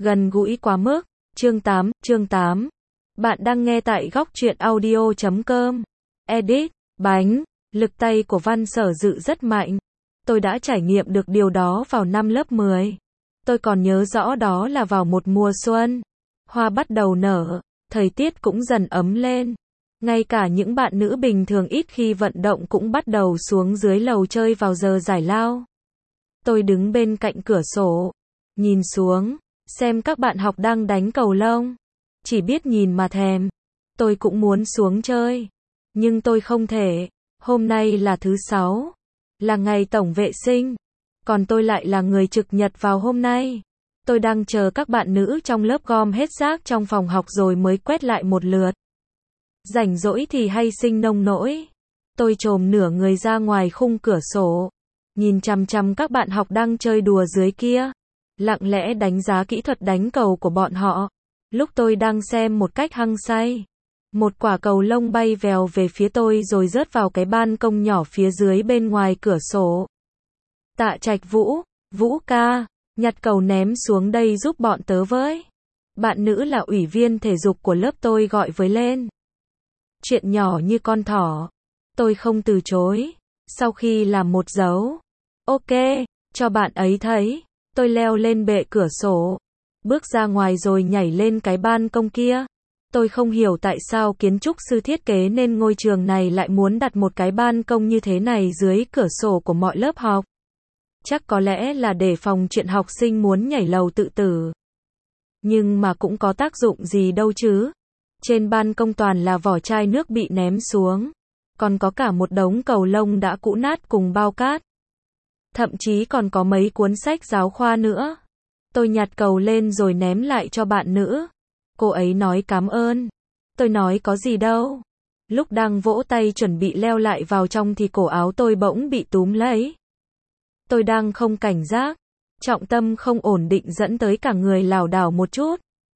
Gần gũi quá mức. Chương 8. Bạn đang nghe tại góc truyện audio.com. Edit, bánh, lực tay của Văn Sở Dự rất mạnh. Tôi đã trải nghiệm được điều đó vào năm lớp 10. Tôi còn nhớ rõ đó là vào một mùa xuân. Hoa bắt đầu nở, thời tiết cũng dần ấm lên. Ngay cả những bạn nữ bình thường ít khi vận động cũng bắt đầu xuống dưới lầu chơi vào giờ giải lao. Tôi đứng bên cạnh cửa sổ, nhìn xuống, xem các bạn học đang đánh cầu lông. Chỉ biết nhìn mà thèm. Tôi cũng muốn xuống chơi. Nhưng tôi không thể. Hôm nay là thứ 6. Là ngày tổng vệ sinh. Còn tôi lại là người trực nhật vào hôm nay. Tôi đang chờ các bạn nữ trong lớp gom hết rác trong phòng học rồi mới quét lại một lượt. Rảnh rỗi thì hay sinh nông nỗi. Tôi chồm nửa người ra ngoài khung cửa sổ. Nhìn chằm chằm các bạn học đang chơi đùa dưới kia. Lặng lẽ đánh giá kỹ thuật đánh cầu của bọn họ. Lúc tôi đang xem một cách hăng say, một quả cầu lông bay vèo về phía tôi rồi rớt vào cái ban công nhỏ phía dưới bên ngoài cửa sổ. Tạ Trạch Vũ, Vũ ca, nhặt cầu ném xuống đây giúp bọn tớ với. Bạn nữ là ủy viên thể dục của lớp tôi gọi với lên. Chuyện nhỏ như con thỏ. Tôi không từ chối. Sau khi làm một dấu, ok, cho bạn ấy thấy, tôi leo lên bệ cửa sổ. Bước ra ngoài rồi nhảy lên cái ban công kia. Tôi không hiểu tại sao kiến trúc sư thiết kế nên ngôi trường này lại muốn đặt một cái ban công như thế này dưới cửa sổ của mọi lớp học. Chắc có lẽ là để phòng chuyện học sinh muốn nhảy lầu tự tử. Nhưng mà cũng có tác dụng gì đâu chứ. Trên ban công toàn là vỏ chai nước bị ném xuống. Còn có cả một đống cầu lông đã cũ nát cùng bao cát. Thậm chí còn có mấy cuốn sách giáo khoa nữa. Tôi nhặt cầu lên rồi ném lại cho bạn nữ. Cô ấy nói cảm ơn. Tôi nói có gì đâu. Lúc đang vỗ tay chuẩn bị leo lại vào trong thì cổ áo tôi bỗng bị túm lấy. Tôi đang không cảnh giác. Trọng tâm không ổn định dẫn tới cả người lảo đảo một chút.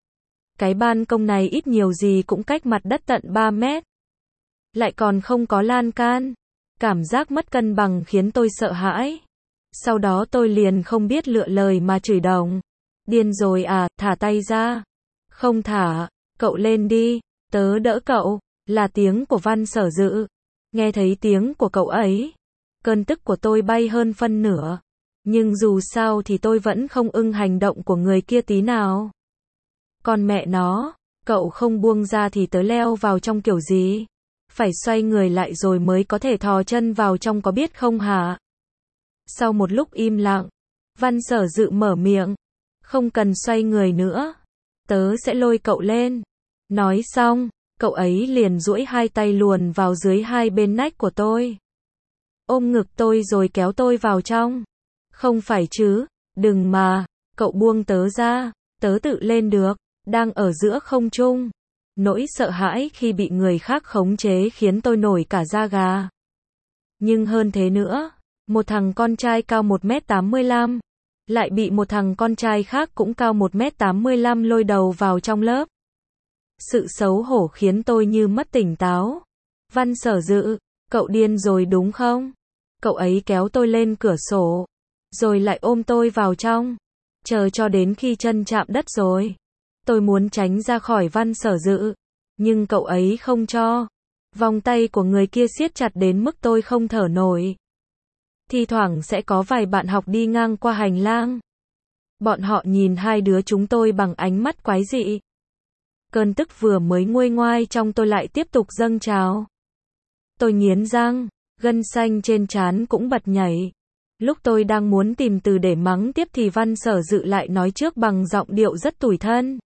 Cái ban công này ít nhiều gì cũng cách mặt đất tận 3 mét. Lại còn không có lan can. Cảm giác mất cân bằng khiến tôi sợ hãi. Sau đó tôi liền không biết lựa lời mà chửi đồng. Điên rồi à, thả tay ra. Không thả, cậu lên đi, tớ đỡ cậu, là tiếng của Văn Sở Dự. Nghe thấy tiếng của cậu ấy, cơn tức của tôi bay hơn phân nửa. Nhưng dù sao thì tôi vẫn không ưng hành động của người kia tí nào. Còn mẹ nó, cậu không buông ra thì tớ leo vào trong kiểu gì? Phải xoay người lại rồi mới có thể thò chân vào trong có biết không hả? Sau một lúc im lặng, Văn Sở Dự mở miệng. Không cần xoay người nữa. Tớ sẽ lôi cậu lên. Nói xong, cậu ấy liền duỗi hai tay luồn vào dưới hai bên nách của tôi. Ôm ngực tôi rồi kéo tôi vào trong. Không phải chứ, đừng mà, cậu buông tớ ra, tớ tự lên được, đang ở giữa không trung. Nỗi sợ hãi khi bị người khác khống chế khiến tôi nổi cả da gà. Nhưng hơn thế nữa, một thằng con trai cao 1m85 lại bị một thằng con trai khác cũng cao 1m85 lôi đầu vào trong lớp. Sự xấu hổ khiến tôi như mất tỉnh táo. Văn Sở Dự, cậu điên rồi đúng không? Cậu ấy kéo tôi lên cửa sổ, rồi lại ôm tôi vào trong. Chờ cho đến khi chân chạm đất rồi. Tôi muốn tránh ra khỏi Văn Sở Dự, nhưng cậu ấy không cho. Vòng tay của người kia siết chặt đến mức tôi không thở nổi. Thi thoảng sẽ có vài bạn học đi ngang qua hành lang. Bọn họ nhìn hai đứa chúng tôi bằng ánh mắt quái dị. Cơn tức vừa mới nguôi ngoai trong tôi lại tiếp tục dâng trào. Tôi nghiến răng, gân xanh trên trán cũng bật nhảy. Lúc tôi đang muốn tìm từ để mắng tiếp thì Văn Sở Dự lại nói trước bằng giọng điệu rất tủi thân.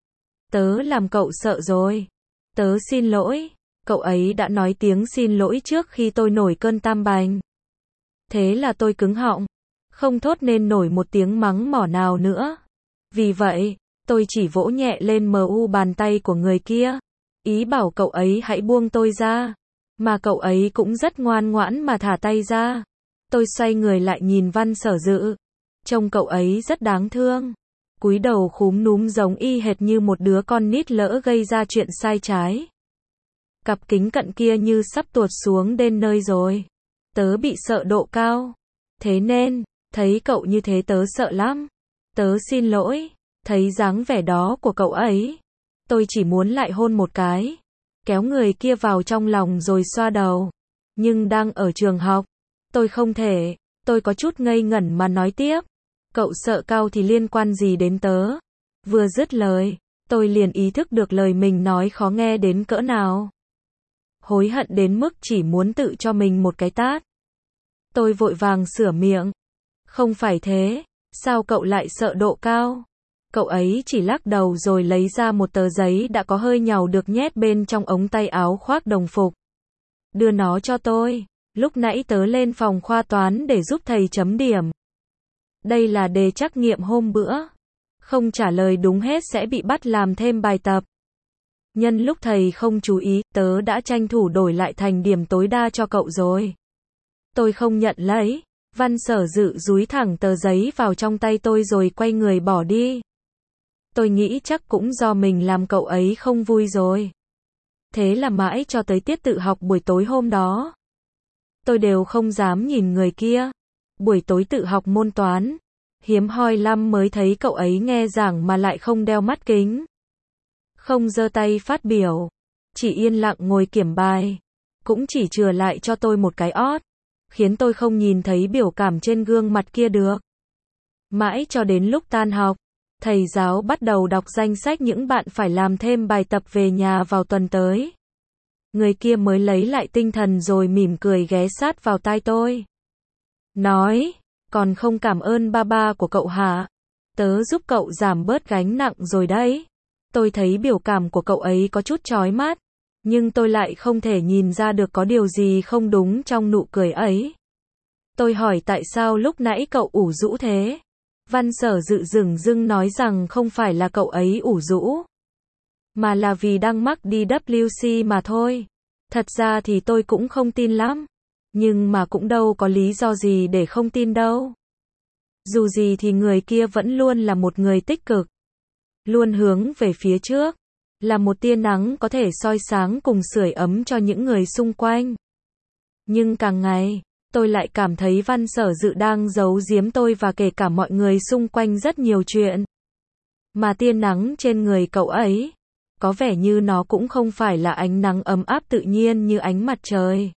Tớ làm cậu sợ rồi. Tớ xin lỗi. Cậu ấy đã nói tiếng xin lỗi trước khi tôi nổi cơn tam bành. Thế là tôi cứng họng, không thốt nên nổi một tiếng mắng mỏ nào nữa. Vì vậy, tôi chỉ vỗ nhẹ lên mu bàn tay của người kia, ý bảo cậu ấy hãy buông tôi ra. Mà cậu ấy cũng rất ngoan ngoãn mà thả tay ra. Tôi xoay người lại nhìn Văn Sở Dự. Trông cậu ấy rất đáng thương. Cúi đầu khúm núm giống y hệt như một đứa con nít lỡ gây ra chuyện sai trái. Cặp kính cận kia như sắp tuột xuống đến nơi rồi. Tớ bị sợ độ cao. Thế nên, thấy cậu như thế tớ sợ lắm. Tớ xin lỗi. Thấy dáng vẻ đó của cậu ấy, tôi chỉ muốn lại hôn một cái, kéo người kia vào trong lòng rồi xoa đầu. Nhưng đang ở trường học, tôi không thể, tôi có chút ngây ngẩn mà nói tiếp. Cậu sợ cao thì liên quan gì đến tớ? Vừa dứt lời, tôi liền ý thức được lời mình nói khó nghe đến cỡ nào. Hối hận đến mức chỉ muốn tự cho mình một cái tát. Tôi vội vàng sửa miệng. Không phải thế, sao cậu lại sợ độ cao? Cậu ấy chỉ lắc đầu rồi lấy ra một tờ giấy đã có hơi nhàu được nhét bên trong ống tay áo khoác đồng phục. Đưa nó cho tôi, lúc nãy tớ lên phòng khoa toán để giúp thầy chấm điểm. Đây là đề trắc nghiệm hôm bữa. Không trả lời đúng hết sẽ bị bắt làm thêm bài tập. Nhân lúc thầy không chú ý, tớ đã tranh thủ đổi lại thành điểm tối đa cho cậu rồi. Tôi không nhận lấy. Văn Sở Dự dúi thẳng tờ giấy vào trong tay tôi rồi quay người bỏ đi. Tôi nghĩ chắc cũng do mình làm cậu ấy không vui rồi. Thế là mãi cho tới tiết tự học buổi tối hôm đó, tôi đều không dám nhìn người kia. Buổi tối tự học môn toán, hiếm hoi lắm mới thấy cậu ấy nghe giảng mà lại không đeo mắt kính. Không giơ tay phát biểu, chỉ yên lặng ngồi kiểm bài, cũng chỉ chừa lại cho tôi một cái ót, khiến tôi không nhìn thấy biểu cảm trên gương mặt kia được. Mãi cho đến lúc tan học, thầy giáo bắt đầu đọc danh sách những bạn phải làm thêm bài tập về nhà vào tuần tới. Người kia mới lấy lại tinh thần rồi mỉm cười ghé sát vào tai tôi. Nói, còn không cảm ơn ba ba của cậu hả? Tớ giúp cậu giảm bớt gánh nặng rồi đấy. Tôi thấy biểu cảm của cậu ấy có chút chói mắt, nhưng tôi lại không thể nhìn ra được có điều gì không đúng trong nụ cười ấy. Tôi hỏi tại sao lúc nãy cậu ủ rũ thế? Văn Sở Dự dửng dưng nói rằng không phải là cậu ấy ủ rũ, mà là vì đang mắc DWC mà thôi. Thật ra thì tôi cũng không tin lắm, nhưng mà cũng đâu có lý do gì để không tin đâu. Dù gì thì người kia vẫn luôn là một người tích cực, luôn hướng về phía trước, là một tia nắng có thể soi sáng cùng sưởi ấm cho những người xung quanh. Nhưng càng ngày, tôi lại cảm thấy Văn Sở Dự đang giấu giếm tôi và kể cả mọi người xung quanh rất nhiều chuyện. Mà tia nắng trên người cậu ấy, có vẻ như nó cũng không phải là ánh nắng ấm áp tự nhiên như ánh mặt trời.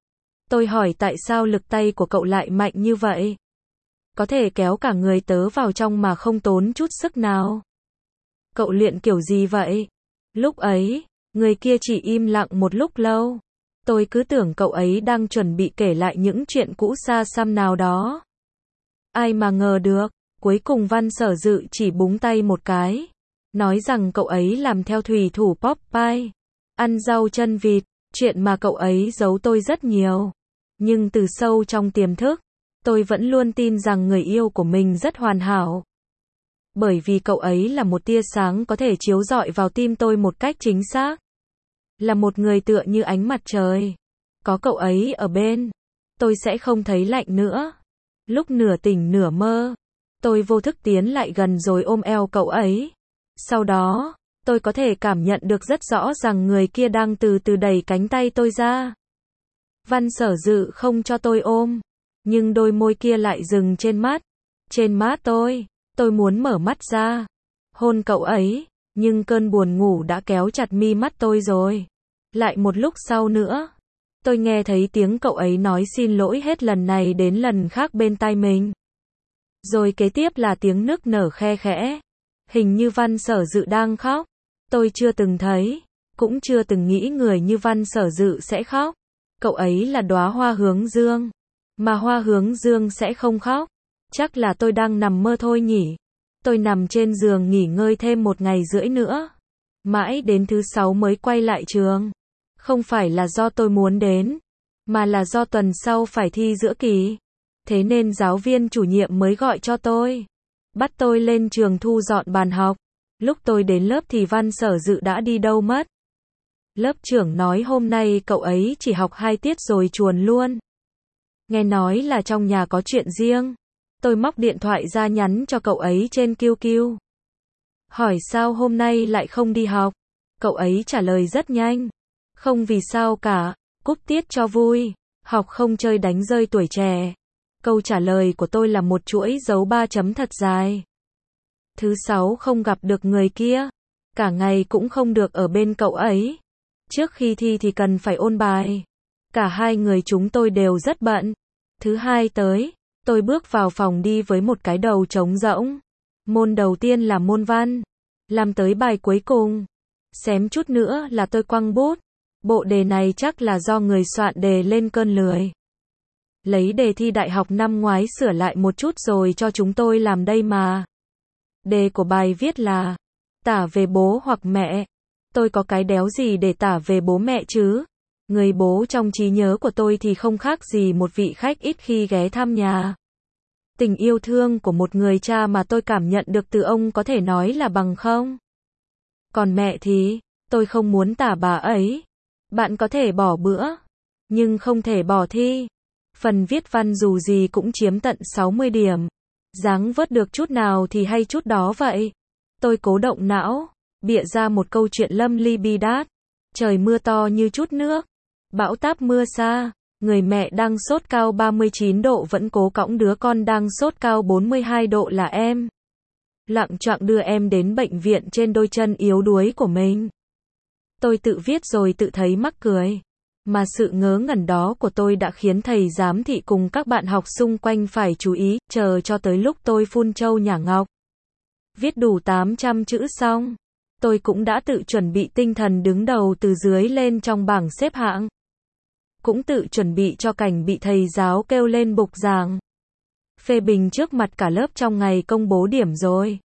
Tôi hỏi tại sao lực tay của cậu lại mạnh như vậy? Có thể kéo cả người tớ vào trong mà không tốn chút sức nào. Cậu luyện kiểu gì vậy? Lúc ấy, người kia chỉ im lặng một lúc lâu. Tôi cứ tưởng cậu ấy đang chuẩn bị kể lại những chuyện cũ xa xăm nào đó. Ai mà ngờ được, cuối cùng Văn Sở Dự chỉ búng tay một cái, nói rằng cậu ấy làm theo thủy thủ Popeye, ăn rau chân vịt, chuyện mà cậu ấy giấu tôi rất nhiều. Nhưng từ sâu trong tiềm thức, tôi vẫn luôn tin rằng người yêu của mình rất hoàn hảo. Bởi vì cậu ấy là một tia sáng có thể chiếu rọi vào tim tôi một cách chính xác. Là một người tựa như ánh mặt trời. Có cậu ấy ở bên, tôi sẽ không thấy lạnh nữa. Lúc nửa tỉnh nửa mơ, tôi vô thức tiến lại gần rồi ôm eo cậu ấy. Sau đó, tôi có thể cảm nhận được rất rõ rằng người kia đang từ từ đẩy cánh tay tôi ra. Văn Sở Dự không cho tôi ôm, nhưng đôi môi kia lại dừng trên mắt. Trên má tôi muốn mở mắt ra, hôn cậu ấy, nhưng cơn buồn ngủ đã kéo chặt mi mắt tôi rồi. Lại một lúc sau nữa, tôi nghe thấy tiếng cậu ấy nói xin lỗi hết lần này đến lần khác bên tai mình. Rồi kế tiếp là tiếng nức nở khe khẽ. Hình như Văn Sở Dự đang khóc. Tôi chưa từng thấy, cũng chưa từng nghĩ người như Văn Sở Dự sẽ khóc. Cậu ấy là đóa hoa hướng dương, mà hoa hướng dương sẽ không khóc. Chắc là tôi đang nằm mơ thôi nhỉ. Tôi nằm trên giường nghỉ ngơi thêm 1 ngày rưỡi nữa. Mãi đến thứ 6 mới quay lại trường. Không phải là do tôi muốn đến, mà là do tuần sau phải thi giữa kỳ. Thế nên giáo viên chủ nhiệm mới gọi cho tôi, bắt tôi lên trường thu dọn bàn học. Lúc tôi đến lớp thì Văn Sở Dự đã đi đâu mất. Lớp trưởng nói hôm nay cậu ấy chỉ học 2 tiết rồi chuồn luôn. Nghe nói là trong nhà có chuyện riêng. Tôi móc điện thoại ra nhắn cho cậu ấy trên QQ. Hỏi sao hôm nay lại không đi học. Cậu ấy trả lời rất nhanh. Không vì sao cả, cúp tiết cho vui. Học không chơi đánh rơi tuổi trẻ. Câu trả lời của tôi là một chuỗi dấu 3 chấm thật dài. Thứ 6 không gặp được người kia. Cả ngày cũng không được ở bên cậu ấy. Trước khi thi thì cần phải ôn bài. Cả hai người chúng tôi đều rất bận. Thứ 2 tới, tôi bước vào phòng đi với một cái đầu trống rỗng. Môn đầu tiên là môn văn. Làm tới bài cuối cùng. Xém chút nữa là tôi quăng bút. Bộ đề này chắc là do người soạn đề lên cơn lười. Lấy đề thi đại học năm ngoái sửa lại một chút rồi cho chúng tôi làm đây mà. Đề của bài viết là tả về bố hoặc mẹ. Tôi có cái đéo gì để tả về bố mẹ chứ? Người bố trong trí nhớ của tôi thì không khác gì một vị khách ít khi ghé thăm nhà. Tình yêu thương của một người cha mà tôi cảm nhận được từ ông có thể nói là bằng không. Còn mẹ thì, tôi không muốn tả bà ấy. Bạn có thể bỏ bữa, nhưng không thể bỏ thi. Phần viết văn dù gì cũng chiếm tận 60 điểm. Dáng vớt được chút nào thì hay chút đó vậy. Tôi cố động não, bịa ra một câu chuyện lâm ly bi đát. Trời mưa to như chút nước. Bão táp mưa xa. Người mẹ đang sốt cao 39 độ vẫn cố cõng đứa con đang sốt cao 42 độ là em. Lặng choạng đưa em đến bệnh viện trên đôi chân yếu đuối của mình. Tôi tự viết rồi tự thấy mắc cười. Mà sự ngớ ngẩn đó của tôi đã khiến thầy giám thị cùng các bạn học xung quanh phải chú ý, chờ cho tới lúc tôi phun trâu nhả ngọc. Viết đủ 800 chữ xong. Tôi cũng đã tự chuẩn bị tinh thần đứng đầu từ dưới lên trong bảng xếp hạng. Cũng tự chuẩn bị cho cảnh bị thầy giáo kêu lên bục giảng. Phê bình trước mặt cả lớp trong ngày công bố điểm rồi.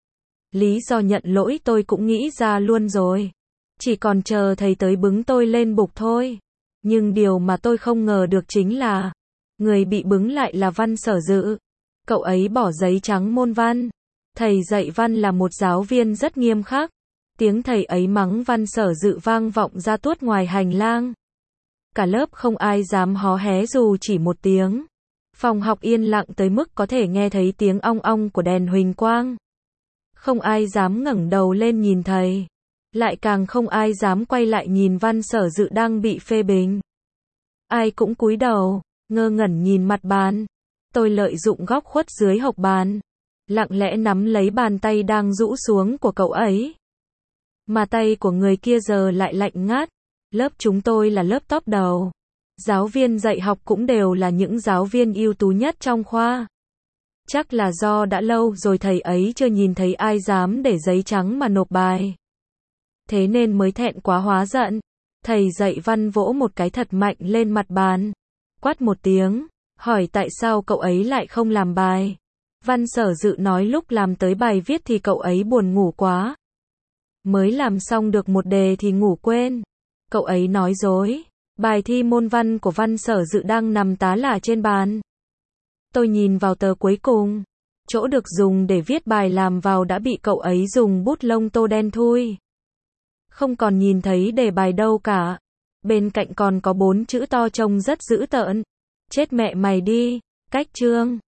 Lý do nhận lỗi tôi cũng nghĩ ra luôn rồi. Chỉ còn chờ thầy tới bứng tôi lên bục thôi. Nhưng điều mà tôi không ngờ được chính là người bị bứng lại là Văn Sở Dự. Cậu ấy bỏ giấy trắng môn văn. Thầy dạy văn là một giáo viên rất nghiêm khắc. Tiếng thầy ấy mắng Văn Sở Dự vang vọng ra tuốt ngoài hành lang. Cả lớp không ai dám hó hé dù chỉ một tiếng. Phòng học yên lặng tới mức có thể nghe thấy tiếng ong ong của đèn huỳnh quang. Không ai dám ngẩng đầu lên nhìn thầy. Lại càng không ai dám quay lại nhìn Văn Sở Dự đang bị phê bình. Ai cũng cúi đầu, ngơ ngẩn nhìn mặt bàn. Tôi lợi dụng góc khuất dưới hộc bàn. Lặng lẽ nắm lấy bàn tay đang rũ xuống của cậu ấy. Mà tay của người kia giờ lại lạnh ngắt. Lớp chúng tôi là lớp top đầu. Giáo viên dạy học cũng đều là những giáo viên ưu tú nhất trong khoa. Chắc là do đã lâu rồi thầy ấy chưa nhìn thấy ai dám để giấy trắng mà nộp bài. Thế nên mới thẹn quá hóa giận. Thầy dạy văn vỗ một cái thật mạnh lên mặt bàn. Quát một tiếng, hỏi tại sao cậu ấy lại không làm bài. Văn Sở Dự nói lúc làm tới bài viết thì cậu ấy buồn ngủ quá. Mới làm xong được một đề thì ngủ quên. Cậu ấy nói dối. Bài thi môn văn của Văn Sở Dự đang nằm tá lả trên bàn. Tôi nhìn vào tờ cuối cùng. Chỗ được dùng để viết bài làm vào đã bị cậu ấy dùng bút lông tô đen thui. Không còn nhìn thấy đề bài đâu cả. Bên cạnh còn có 4 chữ to trông rất dữ tợn. Chết mẹ mày đi. Cách chương.